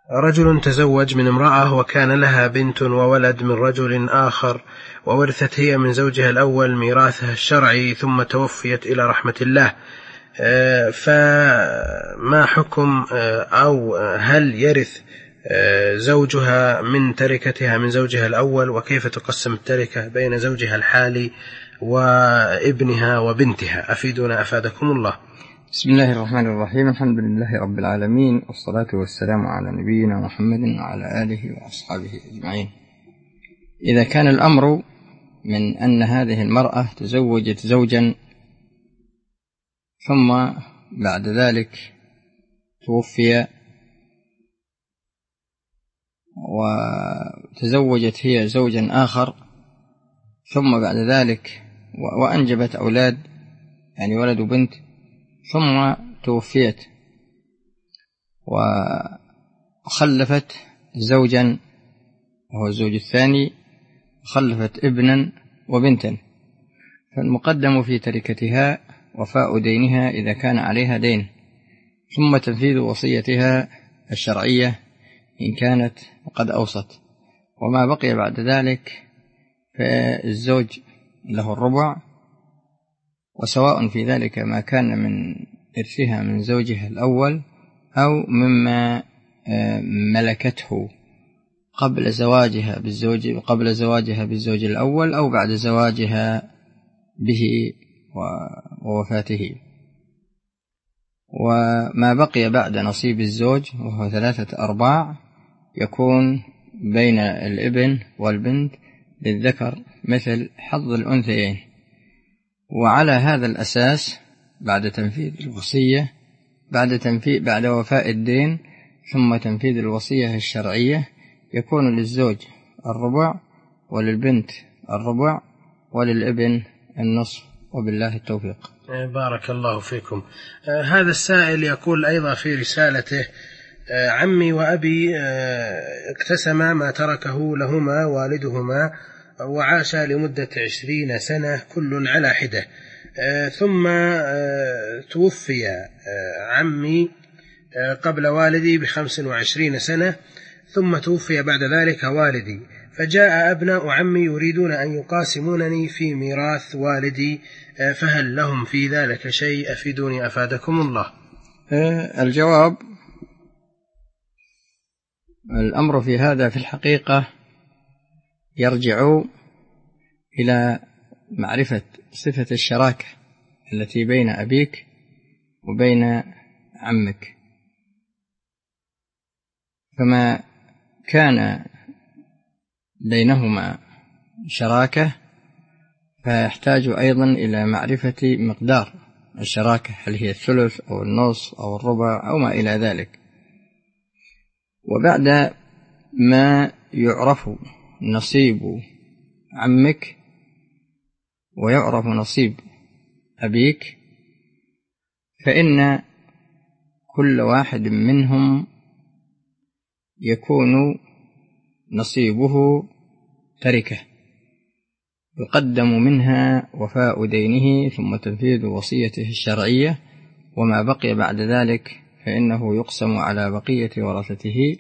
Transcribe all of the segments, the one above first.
رجل تزوج من امرأة وكان لها بنت وولد من رجل آخر، وورثت هي من زوجها الأول ميراثها الشرعي ثم توفيت إلى رحمة الله، فما حكم أو هل يرث زوجها من تركتها من زوجها الأول، وكيف تقسم التركة بين زوجها الحالي وابنها وبنتها؟ أفيدونا أفادكم الله. بسم الله الرحمن الرحيم. الحمد لله رب العالمين، والصلاة والسلام على نبينا محمد وعلى آله وأصحابه أجمعين. إذا كان الأمر من أن هذه المرأة تزوجت زوجا ثم بعد ذلك توفي، وتزوجت هي زوجا آخر ثم بعد ذلك وأنجبت أولاد، يعني ولد وبنت، ثم توفيت وخلفت زوجا وهو الزوج الثاني، خلفت ابنا وبنتا، فالمقدم في تركتها وفاء دينها إذا كان عليها دين، ثم تنفيذ وصيتها الشرعية إن كانت قد أوصت، وما بقي بعد ذلك فالزوج له الربع، وسواء في ذلك ما كان من إرثها من زوجها الأول أو مما ملكته قبل زواجها بالزوج الأول أو بعد زواجها به ووفاته. وما بقي بعد نصيب الزوج وهو 3/4 يكون بين الابن والبنت للذكر مثل حظ الأنثيين. وعلى هذا الأساس بعد تنفيذ الوصية بعد وفاء الدين ثم تنفيذ الوصية الشرعية يكون للزوج الربع، وللبنت الربع، وللابن النصف، وبالله التوفيق. بارك الله فيكم. هذا السائل يقول أيضا في رسالته: عمي وأبي اقتسما ما تركه لهما والدهما وعاشا لمدة 20 سنة كل على حدة، ثم توفي عمي قبل والدي ب25 سنة، ثم توفي بعد ذلك والدي، فجاء أبناء عمي يريدون أن يقاسمونني في ميراث والدي، فهل لهم في ذلك شيء؟ أفيدوني أفادكم الله. الجواب: الأمر في هذا في الحقيقة يرجع إلى معرفة صفة الشراكة التي بين أبيك وبين عمك، فما كان بينهما شراكة فيحتاج أيضا إلى معرفة مقدار الشراكة، هل هي الثلث أو النصف أو الربع أو ما إلى ذلك. وبعد ما يعرف نصيب عمك ويعرف نصيب أبيك، فإن كل واحد منهم يكون نصيبه تركة يقدم منها وفاء دينه ثم تنفيذ وصيته الشرعية، وما بقي بعد ذلك فإنه يقسم على بقية ورثته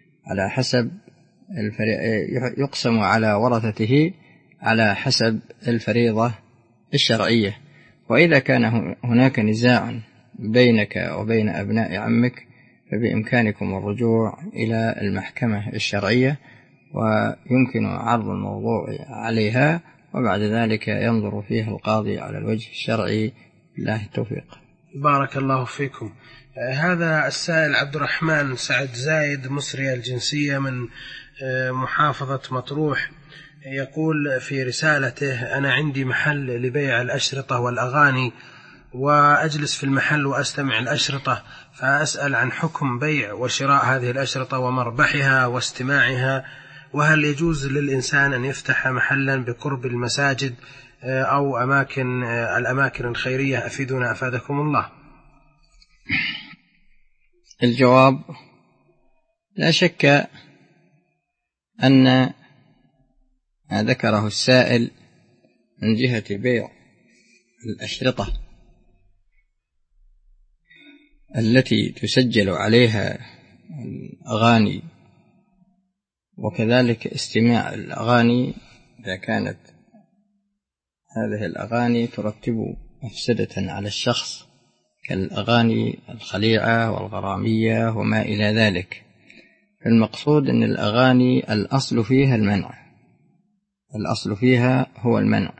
على حسب الفريضة الشرعية. وإذا كان هناك نزاع بينك وبين أبناء عمك فبإمكانكم الرجوع إلى المحكمة الشرعية، ويمكن عرض الموضوع عليها، وبعد ذلك ينظر فيها القاضي على الوجه الشرعي. بالله التوفيق. بارك الله فيكم. هذا السائل عبد الرحمن سعد زايد مصري الجنسية من محافظة مطروح، يقول في رسالته: أنا عندي محل لبيع الأشرطة والأغاني، وأجلس في المحل وأستمع الأشرطة، فأسأل عن حكم بيع وشراء هذه الأشرطة ومربحها واستماعها، وهل يجوز للإنسان أن يفتح محلا بقرب المساجد أو الأماكن الخيرية؟ أفيدونا أفادكم الله. الجواب: لا شك أن ما ذكره السائل من جهة بيع الأشرطة التي تسجل عليها الأغاني، وكذلك استماع الأغاني إذا كانت هذه الأغاني ترتب مفسدة على الشخص كالأغاني الخليعة والغرامية وما إلى ذلك. المقصود أن الأغاني الأصل فيها المنع، الأصل فيها هو المنع،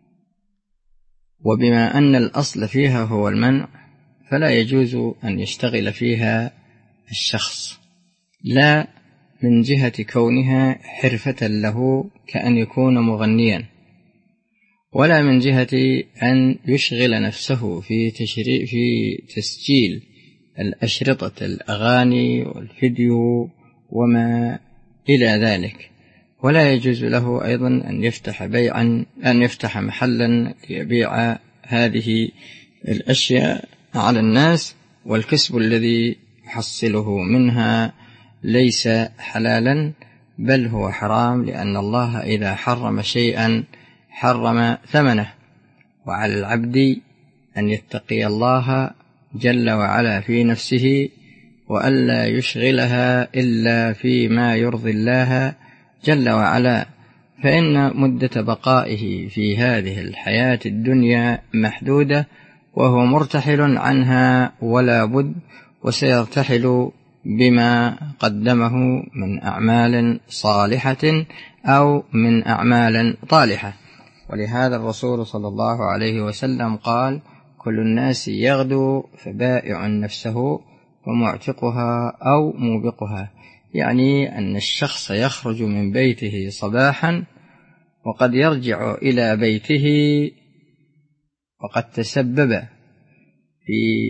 وبما أن الأصل فيها هو المنع فلا يجوز أن يشتغل فيها الشخص، لا من جهة كونها حرفة له كأن يكون مغنيا، ولا من جهة أن يشغل نفسه في تسجيل الأشرطة الأغاني والفيديو وما إلى ذلك. ولا يجوز له أيضا أن يفتح محلا ليبيع هذه الأشياء على الناس، والكسب الذي يحصله منها ليس حلالا بل هو حرام، لأن الله إذا حرم شيئا حرم ثمنه. وعلى العبد أن يتقي الله جل وعلا في نفسه وألا يشغلها إلا فيما يرضي الله جل وعلا، فإن مدة بقائه في هذه الحياة الدنيا محدودة، وهو مرتحل عنها ولا بد، وسيرتحل بما قدمه من أعمال صالحة أو من أعمال طالحة. ولهذا الرسول صلى الله عليه وسلم قال: كل الناس يغدو فبائع نفسه ومعتقها أو موبقها، يعني أن الشخص يخرج من بيته صباحا وقد يرجع إلى بيته وقد تسبب في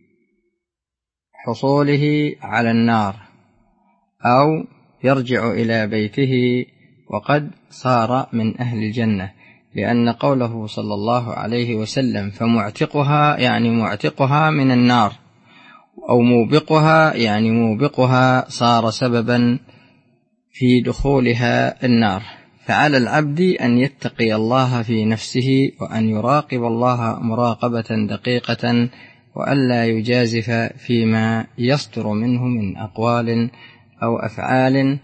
حصوله على النار، أو يرجع إلى بيته وقد صار من أهل الجنة، لأن قوله صلى الله عليه وسلم فمعتقها يعني معتقها من النار، أو موبقها يعني موبقها صار سببا في دخولها النار. فعلى العبد أن يتقي الله في نفسه وأن يراقب الله مراقبة دقيقة، وألا يجازف فيما يصدر منه من أقوال أو أفعال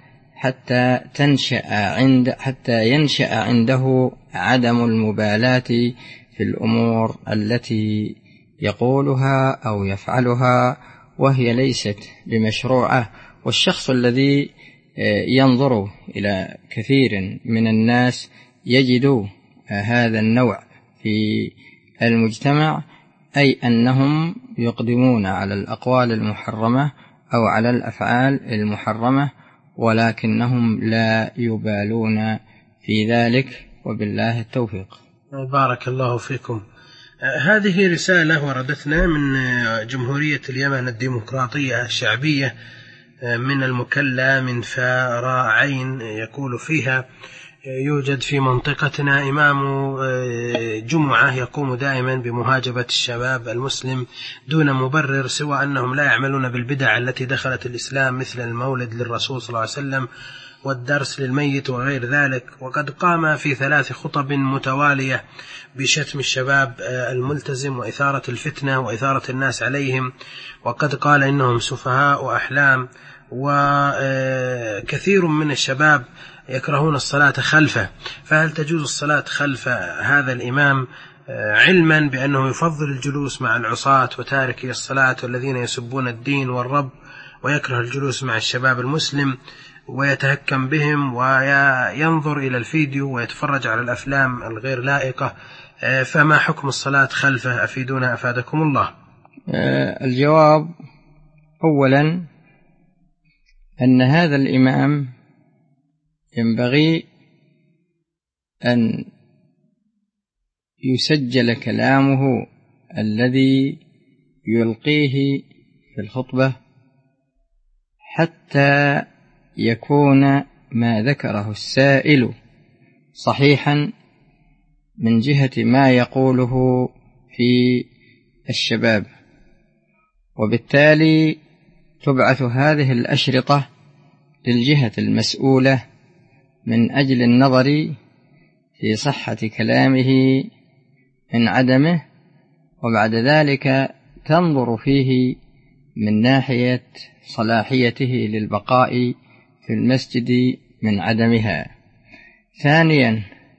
حتى ينشأ عنده عدم المبالاة في الأمور التي يقولها أو يفعلها وهي ليست بمشروعة. والشخص الذي ينظر إلى كثير من الناس يجد هذا النوع في المجتمع، أي أنهم يقدمون على الأقوال المحرمة أو على الأفعال المحرمة، ولكنهم لا يبالون في ذلك، وبالله التوفيق. بارك الله فيكم. هذه رسالة وردتنا من جمهورية اليمن الديمقراطية الشعبية من المكلا من فاراء عين، يقول فيها: يوجد في منطقتنا إمام جمعة يقوم دائما بمهاجمة الشباب المسلم دون مبرر سوى أنهم لا يعملون بالبدع التي دخلت الإسلام، مثل المولد للرسول صلى الله عليه وسلم والدرس للميت وغير ذلك. وقد قام في 3 خطب متوالية بشتم الشباب الملتزم وإثارة الفتنة وإثارة الناس عليهم، وقد قال إنهم سفهاء وأحلام. وكثير من الشباب يكرهون الصلاة خلفه، فهل تجوز الصلاة خلف هذا الإمام علما بأنه يفضل الجلوس مع العصاة وتاركي الصلاة والذين يسبون الدين والرب، ويكره الجلوس مع الشباب المسلم ويتهكم بهم وينظر إلى الفيديو ويتفرج على الأفلام الغير لائقة، فما حكم الصلاة خلفه؟ أفيدونا أفادكم الله. الجواب: أولا أن هذا الإمام ينبغي أن يسجل كلامه الذي يلقيه في الخطبة حتى يكون ما ذكره السائل صحيحا من جهة ما يقوله في الشباب، وبالتالي تبعث هذه الأشرطة للجهة المسؤولة من أجل النظر في صحة كلامه من عدمه، وبعد ذلك تنظر فيه من ناحية صلاحيته للبقاء في المسجد من عدمها. ثانيا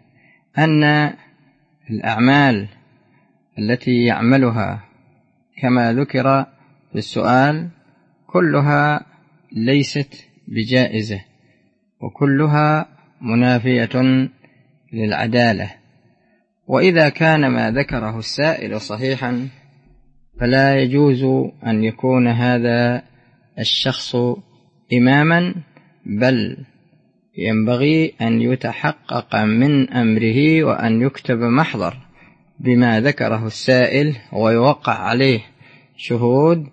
أن الأعمال التي يعملها كما ذكر في السؤال كلها ليست بجائزة وكلها منافية للعدالة. وإذا كان ما ذكره السائل صحيحا فلا يجوز أن يكون هذا الشخص إماما، بل ينبغي أن يتحقق من أمره وأن يكتب محضر بما ذكره السائل ويوقع عليه شهود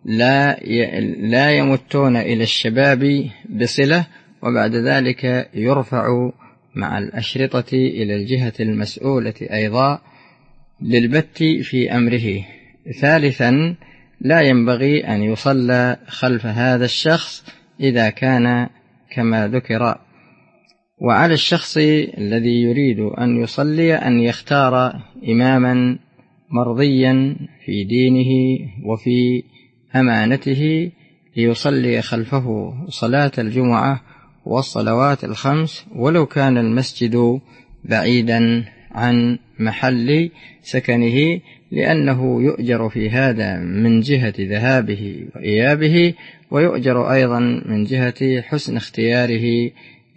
لا يمتون إلى الشباب بصلة، وبعد ذلك يرفع مع الأشرطة إلى الجهة المسؤولة أيضا للبت في أمره. ثالثا لا ينبغي أن يصلى خلف هذا الشخص إذا كان كما ذكر. وعلى الشخص الذي يريد أن يصلي أن يختار إماما مرضيا في دينه وفي أمانته ليصلي خلفه صلاة الجمعة والصلوات الخمس، ولو كان المسجد بعيدا عن محل سكنه، لأنه يؤجر في هذا من جهة ذهابه وإيابه، ويؤجر أيضا من جهة حسن اختياره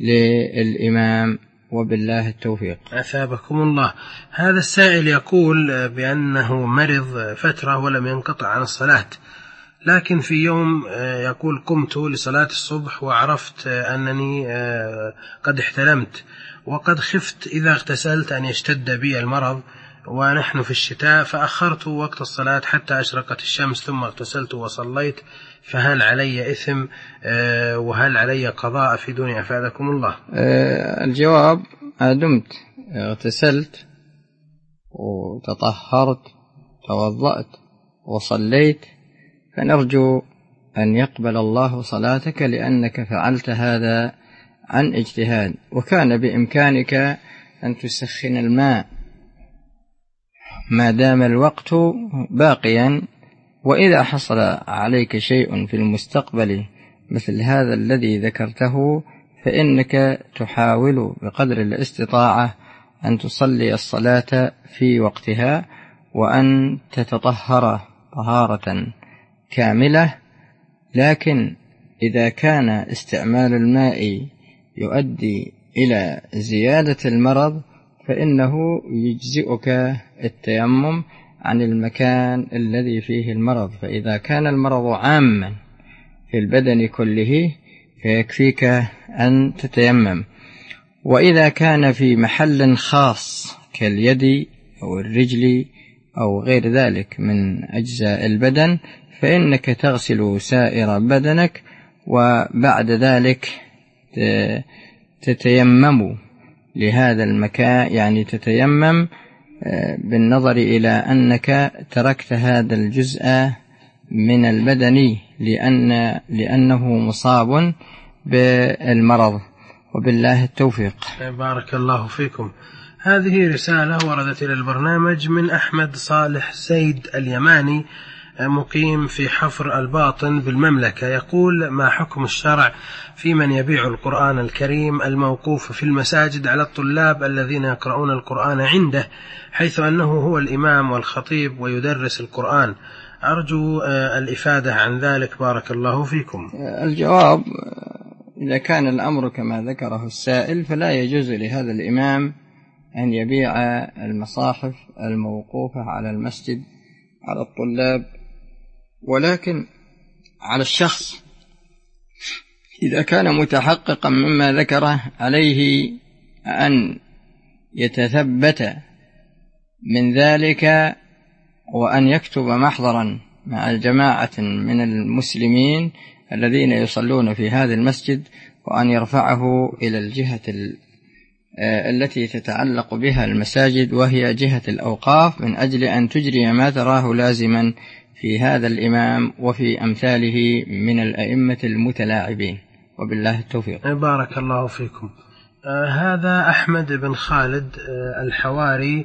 للإمام. وبالله التوفيق. أثابكم الله. هذا السائل يقول بأنه مرض فترة ولم ينقطع عن الصلاة، لكن في يوم يقول قمت لصلاة الصبح وعرفت أنني قد احتلمت، وقد خفت إذا اغتسلت أن يشتد بي المرض، ونحن في الشتاء، فأخرت وقت الصلاة حتى أشرقت الشمس ثم اغتسلت وصليت، فهل علي إثم وهل علي قضاء في دنيا؟ أفادكم الله. الجواب: دمت اغتسلت وتطهرت توضأت وصليت فنرجو أن يقبل الله صلاتك، لأنك فعلت هذا عن اجتهاد، وكان بإمكانك أن تسخن الماء ما دام الوقت باقيا. وإذا حصل عليك شيء في المستقبل مثل هذا الذي ذكرته فإنك تحاول بقدر الاستطاعة أن تصلي الصلاة في وقتها وأن تتطهر طهارة كاملة. لكن إذا كان استعمال الماء يؤدي إلى زيادة المرض فإنه يجزئك التيمم عن المكان الذي فيه المرض، فإذا كان المرض عاما في البدن كله فيكفيك أن تتيمم. وإذا كان في محل خاص كاليد أو الرجل أو غير ذلك من أجزاء البدن فإنك تغسل سائر بدنك، وبعد ذلك تتيمم لهذا المكان، يعني تتيمم بالنظر إلى أنك تركت هذا الجزء من البدن لأنه مصاب بالمرض. وبالله التوفيق. بارك الله فيكم. هذه رسالة وردت إلى البرنامج من أحمد صالح زيد اليماني، مقيم في حفر الباطن بالمملكة. يقول: ما حكم الشرع في من يبيع القرآن الكريم الموقوف في المساجد على الطلاب الذين يقرؤون القرآن عنده، حيث أنه هو الإمام والخطيب ويدرس القرآن؟ أرجو الإفادة عن ذلك بارك الله فيكم. الجواب: إذا كان الأمر كما ذكره السائل فلا يجوز لهذا الإمام أن يبيع المصاحف الموقوفة على المسجد على الطلاب، ولكن على الشخص إذا كان متحققا مما ذكره عليه أن يتثبت من ذلك وأن يكتب محضرا مع الجماعة من المسلمين الذين يصلون في هذا المسجد، وأن يرفعه إلى الجهة التي تتعلق بها المساجد وهي جهة الأوقاف، من أجل أن تجري ما تراه لازما في هذا الإمام وفي أمثاله من الأئمة المتلاعبين. وبالله التوفيق. بارك الله فيكم. هذا أحمد بن خالد الحواري،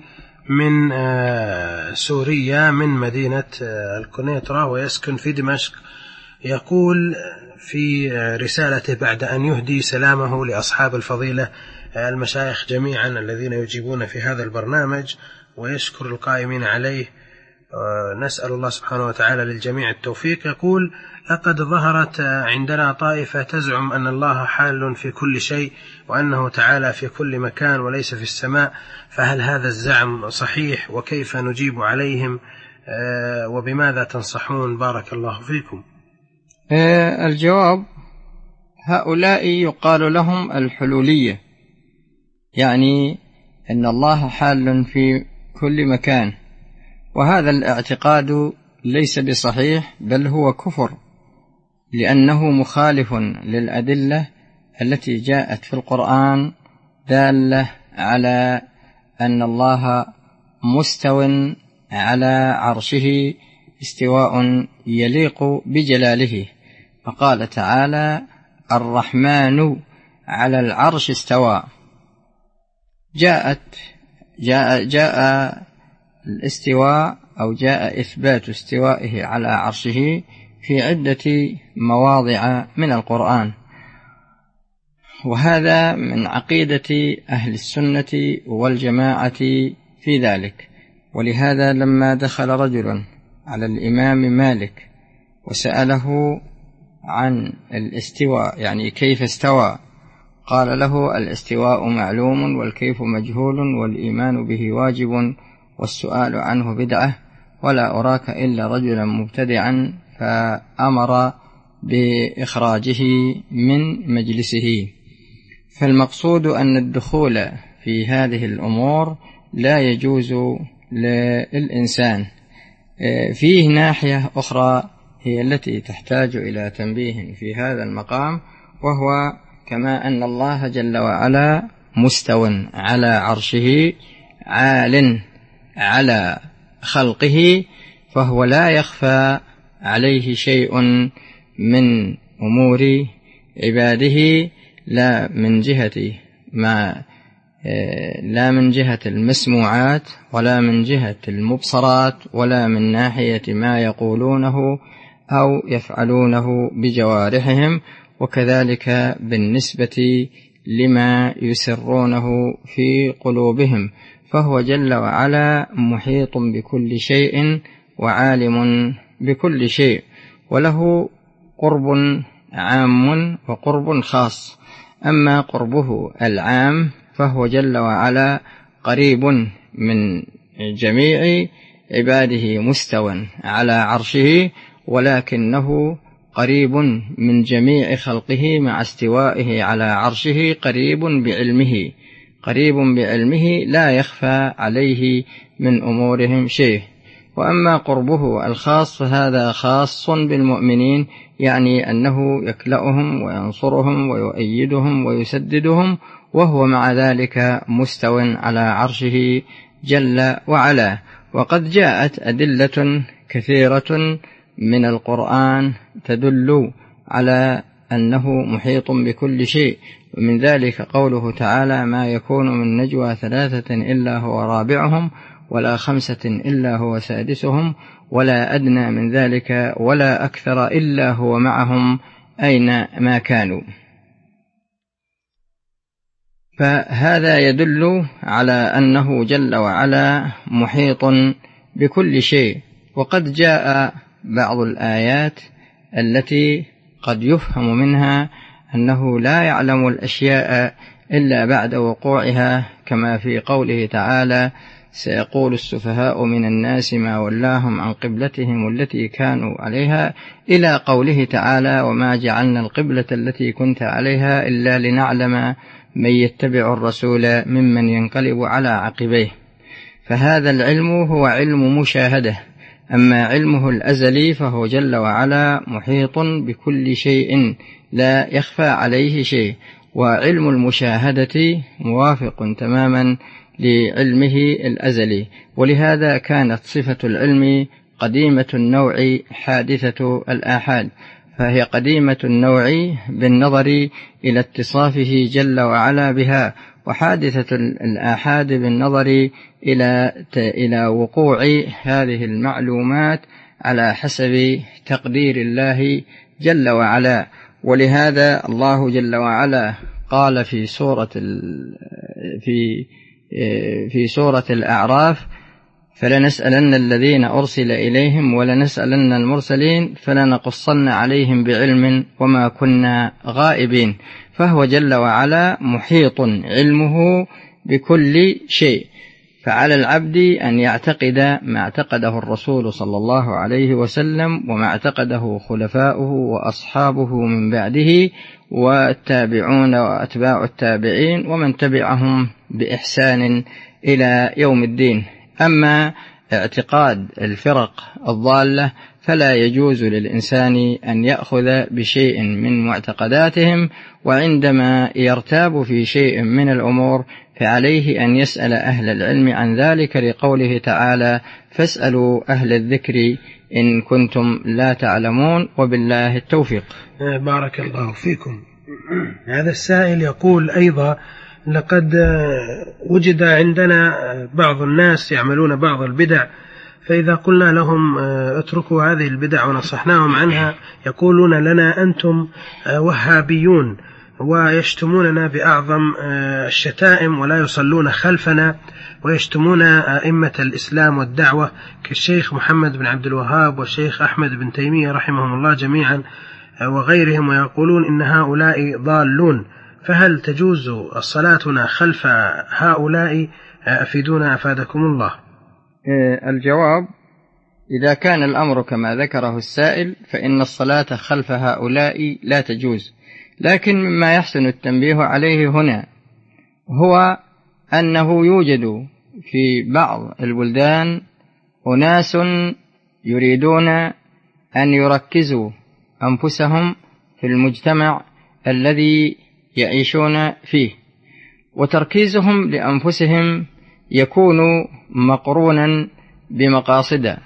من سوريا من مدينة الكونيترا ويسكن في دمشق، يقول في رسالته بعد أن يهدي سلامه لأصحاب الفضيلة المشايخ جميعا الذين يجيبون في هذا البرنامج ويشكر القائمين عليه، نسأل الله سبحانه وتعالى للجميع التوفيق. يقول: لقد ظهرت عندنا طائفة تزعم أن الله حال في كل شيء وأنه تعالى في كل مكان وليس في السماء، فهل هذا الزعم صحيح؟ وكيف نجيب عليهم؟ وبماذا تنصحون؟ بارك الله فيكم. الجواب: هؤلاء يقال لهم الحلولية، يعني أن الله حال في كل مكان، وهذا الاعتقاد ليس بصحيح بل هو كفر، لأنه مخالف للأدلة التي جاءت في القرآن دالة على أن الله مستو على عرشه استواء يليق بجلاله، فقال تعالى: الرحمن على العرش استوى. جاء الاستواء أو جاء إثبات استوائه على عرشه في عدة مواضع من القرآن، وهذا من عقيدة أهل السنة والجماعة في ذلك. ولهذا لما دخل رجل على الإمام مالك وسأله عن الاستواء، يعني كيف استوى، قال له: الاستواء معلوم والكيف مجهول والإيمان به واجب والسؤال عنه بدعة، ولا أراك إلا رجلا مبتدعا، فأمر بإخراجه من مجلسه. فالمقصود أن الدخول في هذه الأمور لا يجوز للإنسان. فيه ناحية أخرى هي التي تحتاج إلى تنبيه في هذا المقام، وهو كما أن الله جل وعلا مستو على عرشه عال على خلقه، فهو لا يخفى عليه شيء من أمور عباده، لا من جهة المسموعات ولا من جهة المبصرات ولا من ناحية ما يقولونه أو يفعلونه بجوارحهم، وكذلك بالنسبة لما يسرونه في قلوبهم، فهو جل وعلا محيط بكل شيء وعالم بكل شيء، وله قرب عام وقرب خاص. أما قربه العام فهو جل وعلا قريب من جميع عباده مستوى على عرشه، ولكنه قريب من جميع خلقه مع استوائه على عرشه قريب بعلمه لا يخفى عليه من أمورهم شيء. وأما قربه الخاص فهذا خاص بالمؤمنين، يعني أنه يكلأهم وينصرهم ويؤيدهم ويسددهم، وهو مع ذلك مستو على عرشه جل وعلا. وقد جاءت أدلة كثيرة من القرآن تدل على أنه محيط بكل شيء، ومن ذلك قوله تعالى: ما يكون من نجوى 3 إلا هو رابعهم ولا 5 إلا هو سادسهم ولا أدنى من ذلك ولا أكثر إلا هو معهم أينما كانوا. فهذا يدل على أنه جل وعلا محيط بكل شيء. وقد جاء بعض الآيات التي قد يفهم منها أنه لا يعلم الأشياء إلا بعد وقوعها، كما في قوله تعالى: سيقول السفهاء من الناس ما ولاهم عن قبلتهم التي كانوا عليها، إلى قوله تعالى: وما جعلنا القبلة التي كنت عليها إلا لنعلم من يتبع الرسول ممن ينقلب على عقبيه. فهذا العلم هو علم مشاهدة. أما علمه الأزلي فهو جل وعلا محيط بكل شيء لا يخفى عليه شيء، وعلم المشاهدة موافق تماما لعلمه الأزلي. ولهذا كانت صفة العلم قديمة النوع حادثة الآحاد، فهي قديمة النوع بالنظر إلى اتصافه جل وعلا بها، وحادثة الآحاد بالنظر إلى وقوع هذه المعلومات على حسب تقدير الله جل وعلا. ولهذا الله جل وعلا قال في سورة الأعراف: فلنسألن الذين أرسل إليهم ولنسألن المرسلين فلنقصن عليهم بعلم وما كنا غائبين. فهو جل وعلا محيط علمه بكل شيء، فعلى العبد أن يعتقد ما اعتقده الرسول صلى الله عليه وسلم وما اعتقده خلفاؤه وأصحابه من بعده والتابعون وأتباع التابعين ومن تبعهم بإحسان إلى يوم الدين. أما اعتقاد الفرق الضالة فلا يجوز للإنسان أن يأخذ بشيء من معتقداتهم، وعندما يرتاب في شيء من الأمور فعليه أن يسأل أهل العلم عن ذلك، لقوله تعالى: فاسألوا أهل الذكر إن كنتم لا تعلمون، وبالله التوفيق. بارك الله فيكم. هذا السائل يقول أيضا: لقد وجد عندنا بعض الناس يعملون بعض البدع، فإذا قلنا لهم اتركوا هذه البدع ونصحناهم عنها يقولون لنا أنتم وهابيون، ويشتموننا بأعظم الشتائم ولا يصلون خلفنا، ويشتمون أئمة الإسلام والدعوة كالشيخ محمد بن عبد الوهاب والشيخ أحمد بن تيمية رحمهم الله جميعا وغيرهم، ويقولون إن هؤلاء ضالون، فهل تجوز صلاتنا خلف هؤلاء؟ أفيدونا أفادكم الله. الجواب: إذا كان الأمر كما ذكره السائل فإن الصلاة خلف هؤلاء لا تجوز، لكن مما يحسن التنبيه عليه هنا هو أنه يوجد في بعض البلدان أناس يريدون أن يركزوا أنفسهم في المجتمع الذي يعيشون فيه، وتركيزهم لأنفسهم يكون مقرونا بمقاصد،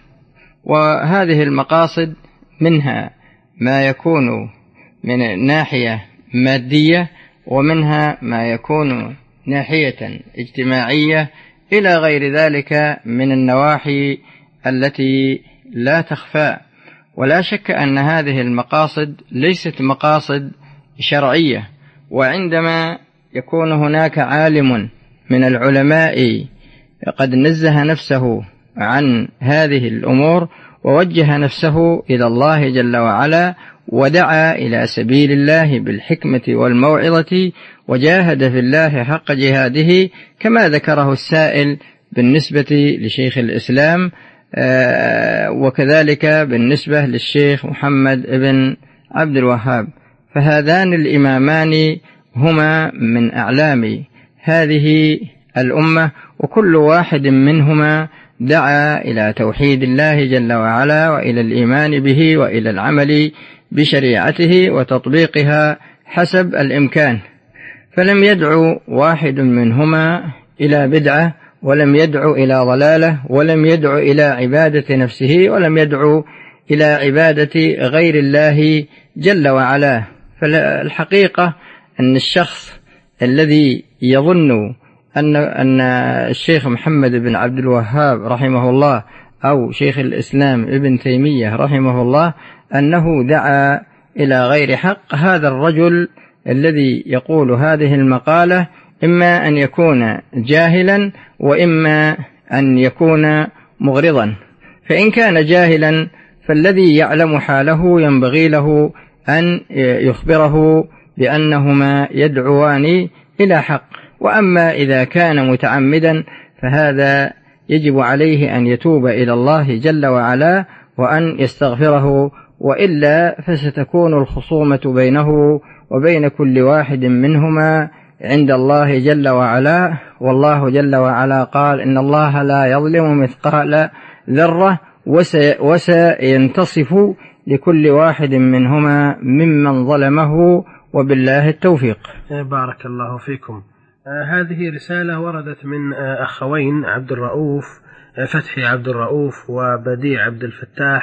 وهذه المقاصد منها ما يكون من ناحية مادية، ومنها ما يكون ناحية اجتماعية، إلى غير ذلك من النواحي التي لا تخفى. ولا شك أن هذه المقاصد ليست مقاصد شرعية، وعندما يكون هناك عالم من العلماء قد نزه نفسه عن هذه الأمور ووجه نفسه إلى الله جل وعلا ودعا إلى سبيل الله بالحكمة والموعظة وجاهد في الله حق جهاده، كما ذكره السائل بالنسبة لشيخ الإسلام وكذلك بالنسبة للشيخ محمد بن عبد الوهاب، فهذان الإمامان هما من أعلام هذه الأمة، وكل واحد منهما دعا إلى توحيد الله جل وعلا وإلى الإيمان به وإلى العمل بشريعته وتطبيقها حسب الإمكان، فلم يدعو واحد منهما إلى بدعة، ولم يدعو إلى ضلالة، ولم يدعو إلى عبادة نفسه، ولم يدعو إلى عبادة غير الله جل وعلا. فالحقيقة أن الشخص الذي يظن أن الشيخ محمد بن عبد الوهاب رحمه الله أو شيخ الإسلام ابن تيمية رحمه الله أنه دعا إلى غير حق، هذا الرجل الذي يقول هذه المقالة إما أن يكون جاهلا وإما أن يكون مغرضا. فإن كان جاهلا فالذي يعلم حاله ينبغي له أن يخبره بأنهما يدعوان إلى حق، وأما إذا كان متعمدا فهذا يجب عليه أن يتوب إلى الله جل وعلا وأن يستغفره، وإلا فستكون الخصومة بينه وبين كل واحد منهما عند الله جل وعلا، والله جل وعلا قال: إن الله لا يظلم مثقال ذرة، وسينتصف لكل واحد منهما ممن ظلمه، وبالله التوفيق. بارك الله فيكم. هذه رسالة وردت من أخوين عبد الرؤوف فتحي عبد الرؤوف وبديع عبد الفتاح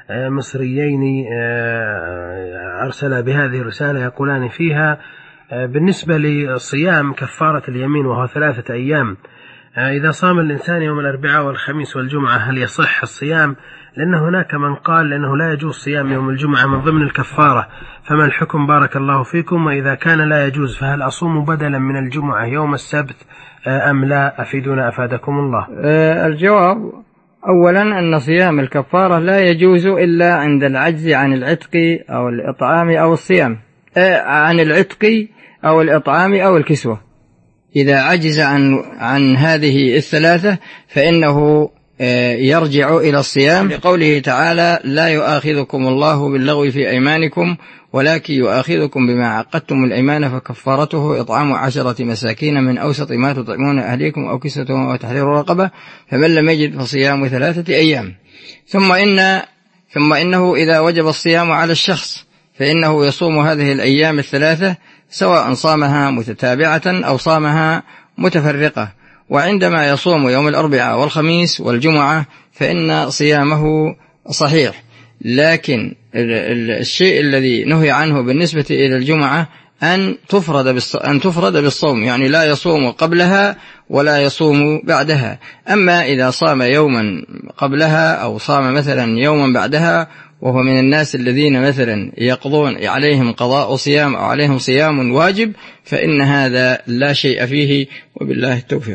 مصريين أرسل بهذه الرسالة يقولان فيها بالنسبة للصيام كفارة اليمين وهو 3 أيام، إذا صام الإنسان يوم الأربعاء والخميس والجمعة هل يصح الصيام؟ لأن هناك من قال لأنه لا يجوز صيام يوم الجمعة من ضمن الكفارة، فما الحكم بارك الله فيكم؟ وإذا كان لا يجوز فهل أصوم بدلا من الجمعة يوم السبت أم لا؟ أفيدونا أفادكم الله. الجواب أولا أن صيام الكفارة لا يجوز إلا عند العجز عن العتق أو الإطعام أو الصيام، عن العتق أو الإطعام أو الكسوة. إذا عجز عن هذه الثلاثة فإنه يرجع إلى الصيام، لقوله تعالى: لا يؤاخذكم الله باللغو في أيمانكم ولكن يؤاخذكم بما عقدتم الأيمان فكفارته إطعام 10 مساكين من أوسط ما تطعمون أهليكم أو كسوتهم أو تحرير رقبة، فمن لم يجد فصيام 3 أيام. ثم إنه إذا وجب الصيام على الشخص فإنه يصوم هذه الأيام 3 سواء صامها متتابعة أو صامها متفرقة، وعندما يصوم يوم الأربعاء والخميس والجمعة فإن صيامه صحيح. لكن الشيء الذي نهي عنه بالنسبة إلى الجمعة أن تفرد بالصوم، يعني لا يصوم قبلها ولا يصوم بعدها. أما إذا صام يوما قبلها أو صام مثلا يوما بعدها وهو من الناس الذين مثلا يقضون عليهم قضاء صيام أو عليهم صيام واجب فإن هذا لا شيء فيه، وبالله التوفيق.